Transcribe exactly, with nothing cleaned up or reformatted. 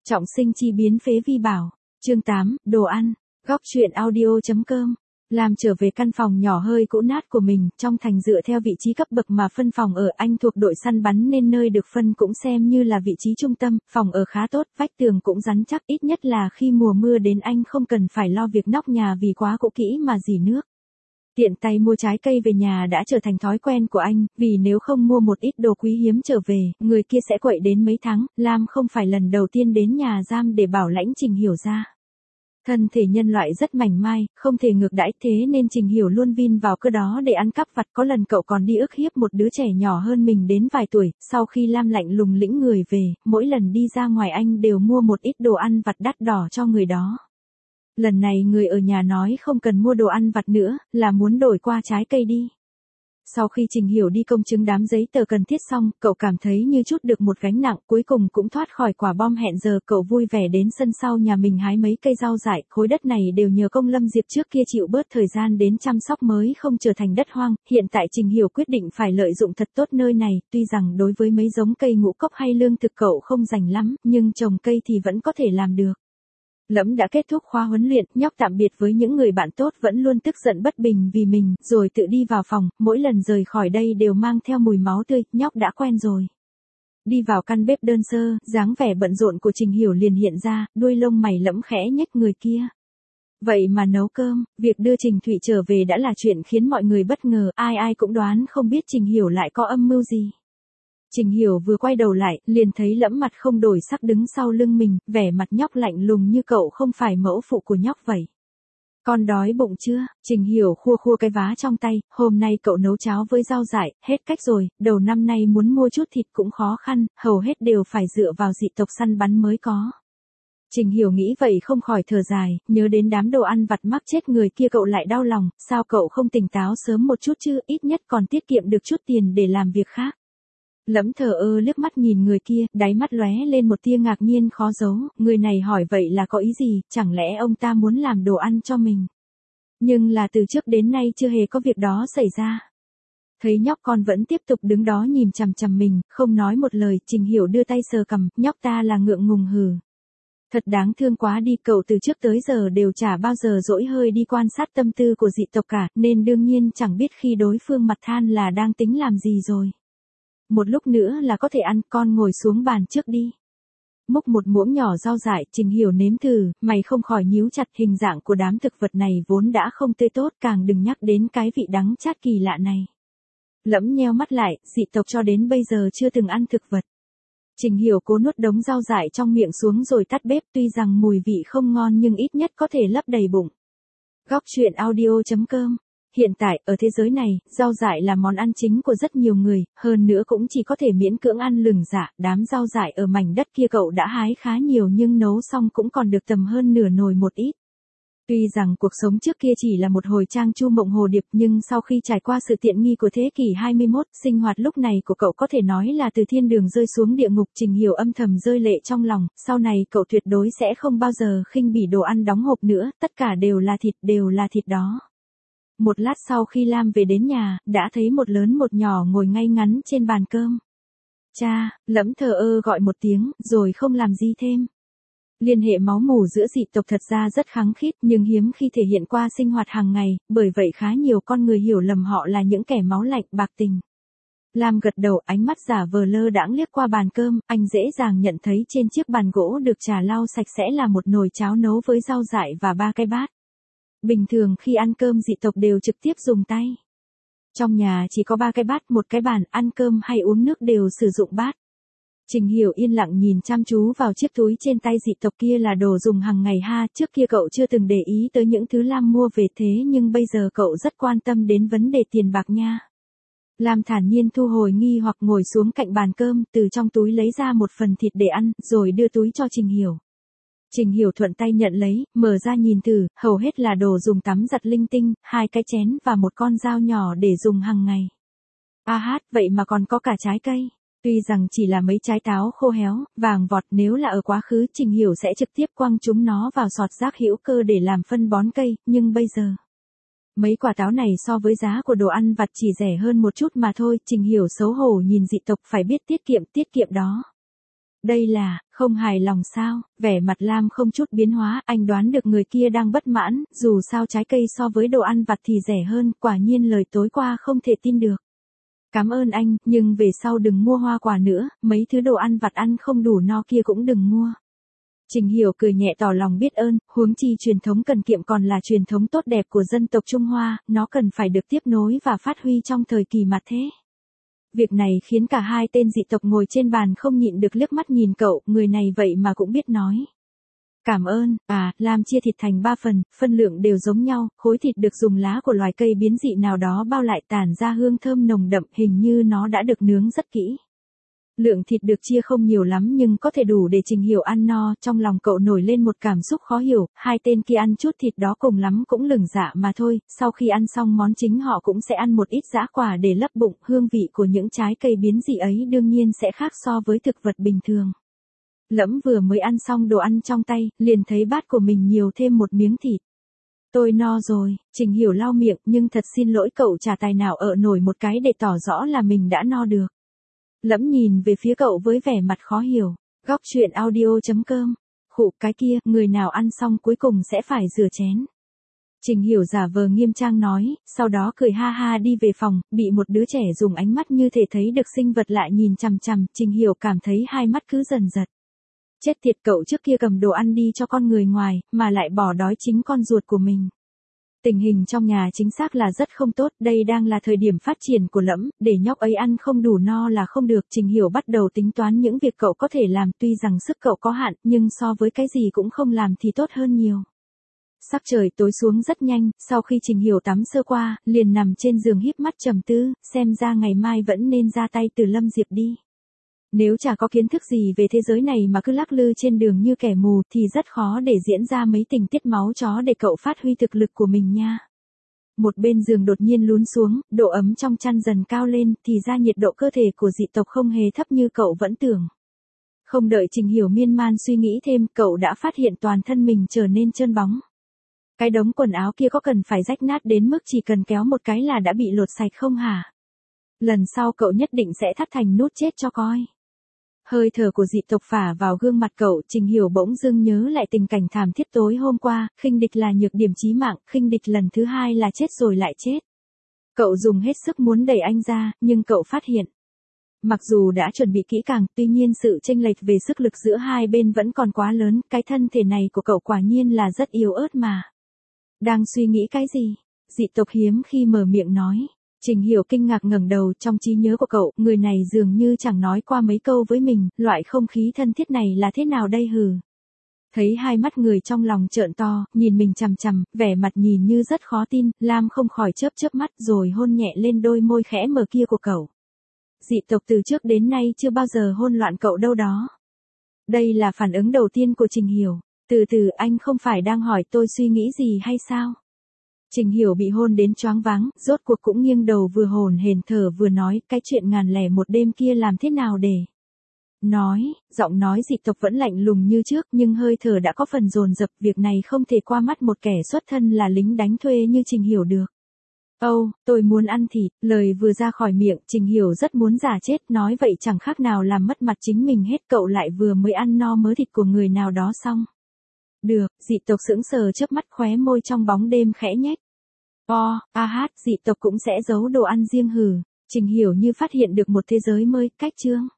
Trọng sinh chi biến phế vi bảo. Chương tám, đồ ăn. Góc truyện audio.com. Lam trở về căn phòng nhỏ hơi cũ nát của mình, trong thành dựa theo vị trí cấp bậc mà phân phòng ở, anh thuộc đội săn bắn nên nơi được phân cũng xem như là vị trí trung tâm, phòng ở khá tốt, vách tường cũng rắn chắc, ít nhất là khi mùa mưa đến anh không cần phải lo việc nóc nhà vì quá cũ kỹ mà rỉ nước. Tiện tay mua trái cây về nhà đã trở thành thói quen của anh, vì nếu không mua một ít đồ quý hiếm trở về, người kia sẽ quậy đến mấy tháng. Lam không phải lần đầu tiên đến nhà giam để bảo lãnh Trình Hiểu ra. Thân thể nhân loại rất mảnh mai, không thể ngược đãi, thế nên Trình Hiểu luôn vin vào cơ đó để ăn cắp vặt. Có lần cậu còn đi ức hiếp một đứa trẻ nhỏ hơn mình đến vài tuổi. Sau khi Lam lạnh lùng lĩnh người về, mỗi lần đi ra ngoài anh đều mua một ít đồ ăn vặt đắt đỏ cho người đó. Lần này người ở nhà nói không cần mua đồ ăn vặt nữa, là muốn đổi qua trái cây đi. Sau khi Trình Hiểu đi công chứng đám giấy tờ cần thiết xong, cậu cảm thấy như chút được một gánh nặng, cuối cùng cũng thoát khỏi quả bom hẹn giờ. Cậu vui vẻ đến sân sau nhà mình hái mấy cây rau dại, khối đất này đều nhờ công Lâm Diệp trước kia chịu bớt thời gian đến chăm sóc mới không trở thành đất hoang. Hiện tại Trình Hiểu quyết định phải lợi dụng thật tốt nơi này, tuy rằng đối với mấy giống cây ngũ cốc hay lương thực cậu không rành lắm, nhưng trồng cây thì vẫn có thể làm được. Lẫm đã kết thúc khóa huấn luyện, nhóc tạm biệt với những người bạn tốt vẫn luôn tức giận bất bình vì mình, rồi tự đi vào phòng, mỗi lần rời khỏi đây đều mang theo mùi máu tươi, nhóc đã quen rồi. Đi vào căn bếp đơn sơ, dáng vẻ bận rộn của Trình Hiểu liền hiện ra, đuôi lông mày lẫm khẽ nhếch người kia. Vậy mà nấu cơm, việc đưa Trình Thụy trở về đã là chuyện khiến mọi người bất ngờ, ai ai cũng đoán không biết Trình Hiểu lại có âm mưu gì. Trình Hiểu vừa quay đầu lại, liền thấy Lẫm mặt không đổi sắc đứng sau lưng mình, vẻ mặt nhóc lạnh lùng như cậu không phải mẫu phụ của nhóc vậy. Con đói bụng chưa? Trình Hiểu khua khua cái vá trong tay, hôm nay cậu nấu cháo với rau dại, hết cách rồi, đầu năm nay muốn mua chút thịt cũng khó khăn, hầu hết đều phải dựa vào dị tộc săn bắn mới có. Trình Hiểu nghĩ vậy không khỏi thở dài, nhớ đến đám đồ ăn vặt mắc chết người kia cậu lại đau lòng, sao cậu không tỉnh táo sớm một chút chứ, ít nhất còn tiết kiệm được chút tiền để làm việc khác. Lẫm thờ ơ liếc mắt nhìn người kia, đáy mắt lóe lên một tia ngạc nhiên khó giấu, người này hỏi vậy là có ý gì, chẳng lẽ ông ta muốn làm đồ ăn cho mình. Nhưng là từ trước đến nay chưa hề có việc đó xảy ra. Thấy nhóc con vẫn tiếp tục đứng đó nhìn chằm chằm mình, không nói một lời, Trình Hiểu đưa tay sờ cằm, nhóc ta là ngượng ngùng hừ. Thật đáng thương quá đi, cậu từ trước tới giờ đều chả bao giờ dỗi hơi đi quan sát tâm tư của dị tộc cả, nên đương nhiên chẳng biết khi đối phương mặt than là đang tính làm gì rồi. Một lúc nữa là có thể ăn, con ngồi xuống bàn trước đi. Múc một muỗng nhỏ rau dại, Trình Hiểu nếm thử, mày không khỏi nhíu chặt, hình dạng của đám thực vật này vốn đã không tươi tốt, càng đừng nhắc đến cái vị đắng chát kỳ lạ này. Lẫm nheo mắt lại, dị tộc cho đến bây giờ chưa từng ăn thực vật. Trình Hiểu cố nuốt đống rau dại trong miệng xuống rồi tắt bếp, tuy rằng mùi vị không ngon nhưng ít nhất có thể lấp đầy bụng. Góc truyện audio.com. Hiện tại, ở thế giới này, rau dại là món ăn chính của rất nhiều người, hơn nữa cũng chỉ có thể miễn cưỡng ăn lừng dạ, đám rau dại ở mảnh đất kia cậu đã hái khá nhiều nhưng nấu xong cũng còn được tầm hơn nửa nồi một ít. Tuy rằng cuộc sống trước kia chỉ là một hồi trang chu mộng hồ điệp nhưng sau khi trải qua sự tiện nghi của thế kỷ hai mươi mốt, sinh hoạt lúc này của cậu có thể nói là từ thiên đường rơi xuống địa ngục. Trình Hiểu âm thầm rơi lệ trong lòng, sau này cậu tuyệt đối sẽ không bao giờ khinh bỉ đồ ăn đóng hộp nữa, tất cả đều là thịt, đều là thịt đó. Một lát sau khi Lam về đến nhà, đã thấy một lớn một nhỏ ngồi ngay ngắn trên bàn cơm. Cha, Lẫm thờ ơ gọi một tiếng, rồi không làm gì thêm. Liên hệ máu mủ giữa dị tộc thật ra rất khăng khít nhưng hiếm khi thể hiện qua sinh hoạt hàng ngày, bởi vậy khá nhiều con người hiểu lầm họ là những kẻ máu lạnh bạc tình. Lam gật đầu, ánh mắt giả vờ lơ đãng liếc qua bàn cơm, anh dễ dàng nhận thấy trên chiếc bàn gỗ được trà lau sạch sẽ là một nồi cháo nấu với rau dại và ba cái bát. Bình thường khi ăn cơm dị tộc đều trực tiếp dùng tay. Trong nhà chỉ có ba cái bát, một cái bàn, ăn cơm hay uống nước đều sử dụng bát. Trình Hiểu yên lặng nhìn chăm chú vào chiếc túi trên tay dị tộc kia là đồ dùng hàng ngày ha, trước kia cậu chưa từng để ý tới những thứ Lam mua về thế nhưng bây giờ cậu rất quan tâm đến vấn đề tiền bạc nha. Lam thản nhiên thu hồi nghi hoặc ngồi xuống cạnh bàn cơm, từ trong túi lấy ra một phần thịt để ăn, rồi đưa túi cho Trình Hiểu. Trình Hiểu thuận tay nhận lấy, mở ra nhìn thử, hầu hết là đồ dùng tắm giặt linh tinh, hai cái chén và một con dao nhỏ để dùng hàng ngày. A hát, vậy mà còn có cả trái cây. Tuy rằng chỉ là mấy trái táo khô héo, vàng vọt, nếu là ở quá khứ Trình Hiểu sẽ trực tiếp quăng chúng nó vào sọt rác hữu cơ để làm phân bón cây, nhưng bây giờ. Mấy quả táo này so với giá của đồ ăn vặt chỉ rẻ hơn một chút mà thôi, Trình Hiểu xấu hổ nhìn dị tộc phải biết tiết kiệm tiết kiệm đó. Đây là, không hài lòng sao? Vẻ mặt Lam không chút biến hóa, anh đoán được người kia đang bất mãn, dù sao trái cây so với đồ ăn vặt thì rẻ hơn, quả nhiên lời tối qua không thể tin được. Cảm ơn anh, nhưng về sau đừng mua hoa quả nữa, mấy thứ đồ ăn vặt ăn không đủ no kia cũng đừng mua. Trình Hiểu cười nhẹ tỏ lòng biết ơn, huống chi truyền thống cần kiệm còn là truyền thống tốt đẹp của dân tộc Trung Hoa, nó cần phải được tiếp nối và phát huy trong thời kỳ mặt thế. Việc này khiến cả hai tên dị tộc ngồi trên bàn không nhịn được liếc mắt nhìn cậu, người này vậy mà cũng biết nói. Cảm ơn, à, Lam chia thịt thành ba phần, phân lượng đều giống nhau, khối thịt được dùng lá của loài cây biến dị nào đó bao lại tản ra hương thơm nồng đậm, hình như nó đã được nướng rất kỹ. Lượng thịt được chia không nhiều lắm nhưng có thể đủ để Trình Hiểu ăn no, trong lòng cậu nổi lên một cảm xúc khó hiểu, hai tên kia ăn chút thịt đó cùng lắm cũng lửng dạ mà thôi, sau khi ăn xong món chính họ cũng sẽ ăn một ít dã quả để lấp bụng, hương vị của những trái cây biến dị ấy đương nhiên sẽ khác so với thực vật bình thường. Lẫm vừa mới ăn xong đồ ăn trong tay, liền thấy bát của mình nhiều thêm một miếng thịt. Tôi no rồi, Trình Hiểu lau miệng, nhưng thật xin lỗi cậu chả tài nào ở nổi một cái để tỏ rõ là mình đã no được. Lẫm nhìn về phía cậu với vẻ mặt khó hiểu. Góc chuyện audio chấm com. Khụ cái kia, người nào ăn xong cuối cùng sẽ phải rửa chén. Trình Hiểu giả vờ nghiêm trang nói, sau đó cười ha ha đi về phòng, bị một đứa trẻ dùng ánh mắt như thể thấy được sinh vật lại nhìn chằm chằm, Trình Hiểu cảm thấy hai mắt cứ dần giật. Chết tiệt, cậu trước kia cầm đồ ăn đi cho con người ngoài, mà lại bỏ đói chính con ruột của mình. Tình hình trong nhà chính xác là rất không tốt, đây đang là thời điểm phát triển của Lẫm, để nhóc ấy ăn không đủ no là không được. Trình Hiểu bắt đầu tính toán những việc cậu có thể làm, tuy rằng sức cậu có hạn, nhưng so với cái gì cũng không làm thì tốt hơn nhiều. Sắc trời tối xuống rất nhanh, sau khi Trình Hiểu tắm sơ qua, liền nằm trên giường híp mắt trầm tư, xem ra ngày mai vẫn nên ra tay từ Lâm Diệp đi. Nếu chả có kiến thức gì về thế giới này mà cứ lắc lư trên đường như kẻ mù thì rất khó để diễn ra mấy tình tiết máu chó để cậu phát huy thực lực của mình nha. Một bên giường đột nhiên lún xuống, độ ấm trong chăn dần cao lên, thì ra nhiệt độ cơ thể của dị tộc không hề thấp như cậu vẫn tưởng. Không đợi Trình Hiểu miên man suy nghĩ thêm, cậu đã phát hiện toàn thân mình trở nên trơn bóng. Cái đống quần áo kia có cần phải rách nát đến mức chỉ cần kéo một cái là đã bị lột sạch không hả? Lần sau cậu nhất định sẽ thắt thành nút chết cho coi. Hơi thở của dị tộc phả vào gương mặt cậu, Trình Hiểu bỗng dưng nhớ lại tình cảnh thảm thiết tối hôm qua, khinh địch là nhược điểm chí mạng, khinh địch lần thứ hai là chết rồi lại chết. Cậu dùng hết sức muốn đẩy anh ra, nhưng cậu phát hiện. Mặc dù đã chuẩn bị kỹ càng, tuy nhiên sự chênh lệch về sức lực giữa hai bên vẫn còn quá lớn, cái thân thể này của cậu quả nhiên là rất yếu ớt mà. Đang suy nghĩ cái gì? Dị tộc hiếm khi mở miệng nói. Trình Hiểu kinh ngạc ngẩng đầu, trong trí nhớ của cậu, người này dường như chẳng nói qua mấy câu với mình, loại không khí thân thiết này là thế nào đây hừ. Thấy hai mắt người trong lòng trợn to, nhìn mình chằm chằm, vẻ mặt nhìn như rất khó tin, Lam không khỏi chớp chớp mắt rồi hôn nhẹ lên đôi môi khẽ mở kia của cậu. Dị tộc từ trước đến nay chưa bao giờ hôn loạn cậu đâu đó. Đây là phản ứng đầu tiên của Trình Hiểu. Từ từ, anh không phải đang hỏi tôi suy nghĩ gì hay sao? Trình Hiểu bị hôn đến choáng váng, rốt cuộc cũng nghiêng đầu vừa hồn hển thở vừa nói, cái chuyện ngàn lẻ một đêm kia làm thế nào để... Nói, giọng nói dị tộc vẫn lạnh lùng như trước nhưng hơi thở đã có phần dồn dập, việc này không thể qua mắt một kẻ xuất thân là lính đánh thuê như Trình Hiểu được. Âu, oh, tôi muốn ăn thịt, lời vừa ra khỏi miệng, Trình Hiểu rất muốn giả chết, nói vậy chẳng khác nào làm mất mặt chính mình hết, cậu lại vừa mới ăn no mớ thịt của người nào đó xong. Được, dị tộc sững sờ chớp mắt khóe môi trong bóng đêm khẽ nhếch. O, a hát, dị tộc cũng sẽ giấu đồ ăn riêng hừ. Trình Hiểu như phát hiện được một thế giới mới, cách chương.